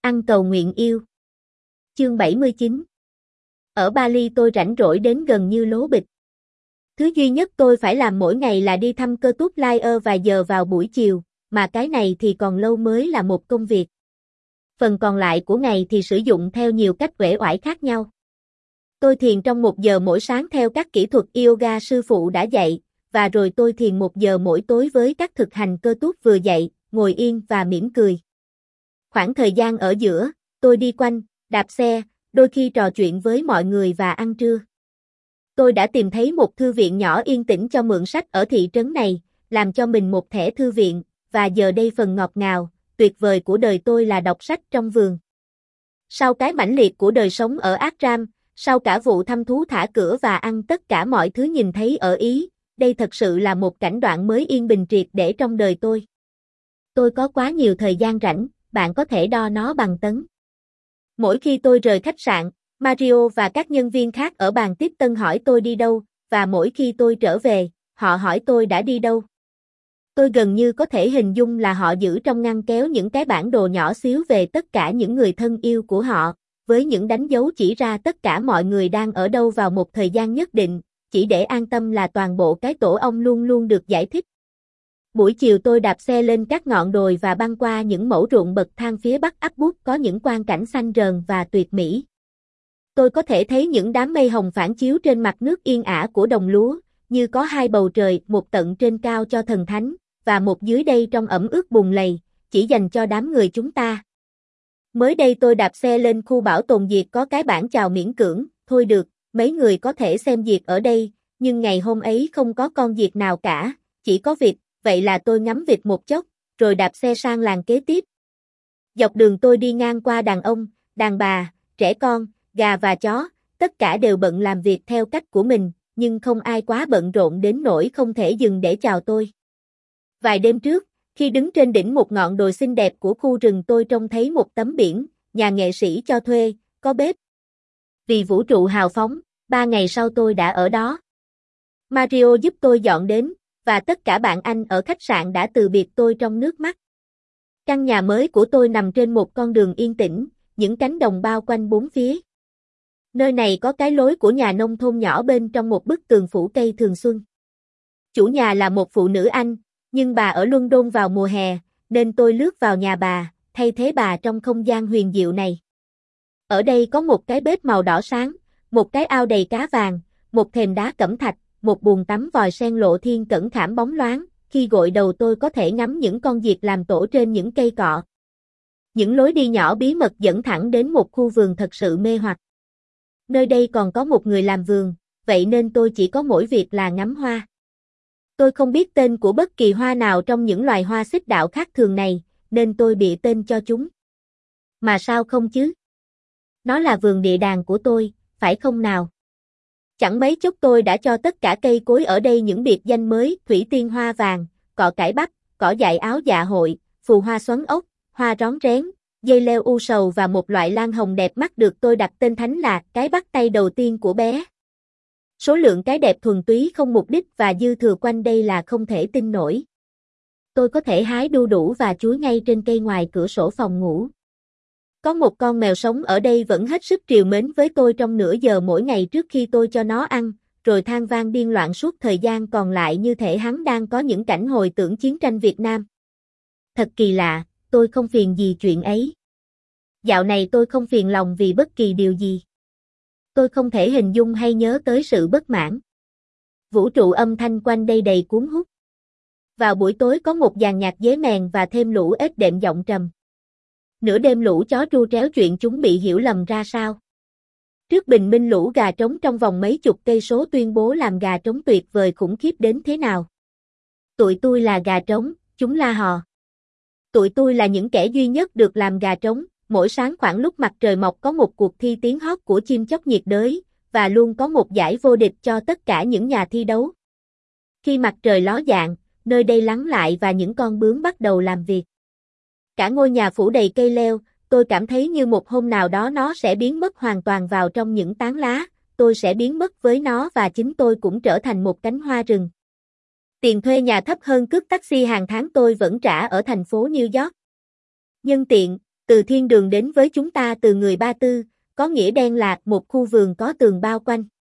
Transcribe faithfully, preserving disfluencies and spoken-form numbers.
Ăn cầu nguyện yêu. Chương bảy mươi chín. Ở Bali tôi rảnh rỗi đến gần như lố bịch. Thứ duy nhất tôi phải làm mỗi ngày là đi thăm cơ túp Lair vài giờ vào buổi chiều, mà cái này thì còn lâu mới là một công việc. Phần còn lại của ngày thì sử dụng theo nhiều cách uể oải khác nhau. Tôi thiền trong một giờ mỗi sáng theo các kỹ thuật yoga sư phụ đã dạy, và rồi tôi thiền một giờ mỗi tối với các thực hành cơ túp vừa dạy, ngồi yên và mỉm cười. Khoảng thời gian ở giữa, tôi đi quanh, đạp xe, đôi khi trò chuyện với mọi người và ăn trưa. Tôi đã tìm thấy một thư viện nhỏ yên tĩnh cho mượn sách ở thị trấn này, làm cho mình một thẻ thư viện, và giờ đây phần ngọt ngào, tuyệt vời của đời tôi là đọc sách trong vườn. Sau cái mãnh liệt của đời sống ở Ashram, sau cả vụ thăm thú thả cửa và ăn tất cả mọi thứ nhìn thấy ở Ý, đây thật sự là một cảnh đoạn mới yên bình triệt để trong đời tôi. Tôi có quá nhiều thời gian rảnh, bạn có thể đo nó bằng tấn. Mỗi khi tôi rời khách sạn, Mario và các nhân viên khác ở bàn tiếp tân hỏi tôi đi đâu, và mỗi khi tôi trở về, họ hỏi tôi đã đi đâu. Tôi gần như có thể hình dung là họ giữ trong ngăn kéo những cái bản đồ nhỏ xíu về tất cả những người thân yêu của họ, với những đánh dấu chỉ ra tất cả mọi người đang ở đâu vào một thời gian nhất định, chỉ để an tâm là toàn bộ cái tổ ong luôn luôn được giải thích. Buổi chiều tôi đạp xe lên các ngọn đồi và băng qua những mẩu ruộng bậc thang phía bắc ấp bút có những quang cảnh xanh rờn và tuyệt mỹ. Tôi có thể thấy những đám mây hồng phản chiếu trên mặt nước yên ả của đồng lúa, như có hai bầu trời, một tận trên cao cho thần thánh, và một dưới đây trong ẩm ướt bùn lầy, chỉ dành cho đám người chúng ta. Mới đây tôi đạp xe lên khu bảo tồn diệt có cái bảng chào miễn cưỡng, thôi được, mấy người có thể xem diệt ở đây, nhưng ngày hôm ấy không có con diệt nào cả, chỉ có vịt, vậy là tôi ngắm vịt một chốc, rồi đạp xe sang làng kế tiếp. Dọc đường tôi đi ngang qua đàn ông, đàn bà, trẻ con, gà và chó, tất cả đều bận làm việc theo cách của mình, nhưng không ai quá bận rộn đến nỗi không thể dừng để chào tôi. Vài đêm trước, khi đứng trên đỉnh một ngọn đồi xinh đẹp của khu rừng tôi trông thấy một tấm biển, nhà nghệ sĩ cho thuê, có bếp. Vì vũ trụ hào phóng, ba ngày sau tôi đã ở đó. Mario giúp tôi dọn đến, và tất cả bạn anh ở khách sạn đã từ biệt tôi trong nước mắt. Căn nhà mới của tôi nằm trên một con đường yên tĩnh, những cánh đồng bao quanh bốn phía. Nơi này có cái lối của nhà nông thôn nhỏ bên trong một bức tường phủ cây thường xuân. Chủ nhà là một phụ nữ Anh, nhưng bà ở London vào mùa hè, nên tôi lướt vào nhà bà, thay thế bà trong không gian huyền diệu này. Ở đây có một cái bếp màu đỏ sáng, một cái ao đầy cá vàng, một thềm đá cẩm thạch, một bồn tắm vòi sen lộ thiên cẩn khảm bóng loáng, khi gội đầu tôi có thể ngắm những con diệt làm tổ trên những cây cọ. Những lối đi nhỏ bí mật dẫn thẳng đến một khu vườn thật sự mê hoặc. Nơi đây còn có một người làm vườn, vậy nên tôi chỉ có mỗi việc là ngắm hoa. Tôi không biết tên của bất kỳ hoa nào trong những loài hoa xích đạo khác thường này, nên tôi bịa tên cho chúng. Mà sao không chứ? Nó là vườn địa đàng của tôi, phải không nào? Chẳng mấy chốc tôi đã cho tất cả cây cối ở đây những biệt danh mới, thủy tiên hoa vàng, cọ cải bắp, cỏ dại áo dạ hội, phù hoa xoắn ốc, hoa rón rén, dây leo u sầu và một loại lan hồng đẹp mắt được tôi đặt tên thánh là cái bắt tay đầu tiên của bé. Số lượng cái đẹp thuần túy không mục đích và dư thừa quanh đây là không thể tin nổi. Tôi có thể hái đu đủ và chuối ngay trên cây ngoài cửa sổ phòng ngủ. Có một con mèo sống ở đây vẫn hết sức trìu mến với tôi trong nửa giờ mỗi ngày trước khi tôi cho nó ăn, rồi than vang điên loạn suốt thời gian còn lại như thể hắn đang có những cảnh hồi tưởng chiến tranh Việt Nam. Thật kỳ lạ, tôi không phiền gì chuyện ấy. Dạo này tôi không phiền lòng vì bất kỳ điều gì. Tôi không thể hình dung hay nhớ tới sự bất mãn. Vũ trụ âm thanh quanh đây đầy cuốn hút. Vào buổi tối có một dàn nhạc dế mèn và thêm lũ ếch đệm giọng trầm. Nửa đêm lũ chó tru tréo chuyện chúng bị hiểu lầm ra sao. Trước bình minh lũ gà trống trong vòng mấy chục cây số tuyên bố làm gà trống tuyệt vời khủng khiếp đến thế nào. Tụi tôi là gà trống, chúng la hò. Tụi tôi là những kẻ duy nhất được làm gà trống. Mỗi sáng khoảng lúc mặt trời mọc có một cuộc thi tiếng hót của chim chóc nhiệt đới, và luôn có một giải vô địch cho tất cả những nhà thi đấu. Khi mặt trời ló dạng, nơi đây lắng lại và những con bướm bắt đầu làm việc. Cả ngôi nhà phủ đầy cây leo, tôi cảm thấy như một hôm nào đó nó sẽ biến mất hoàn toàn vào trong những tán lá, tôi sẽ biến mất với nó và chính tôi cũng trở thành một cánh hoa rừng. Tiền thuê nhà thấp hơn cước taxi hàng tháng tôi vẫn trả ở thành phố New York. Nhân tiện, Từ thiên đường đến với chúng ta từ người Ba Tư, có nghĩa đen là một khu vườn có tường bao quanh.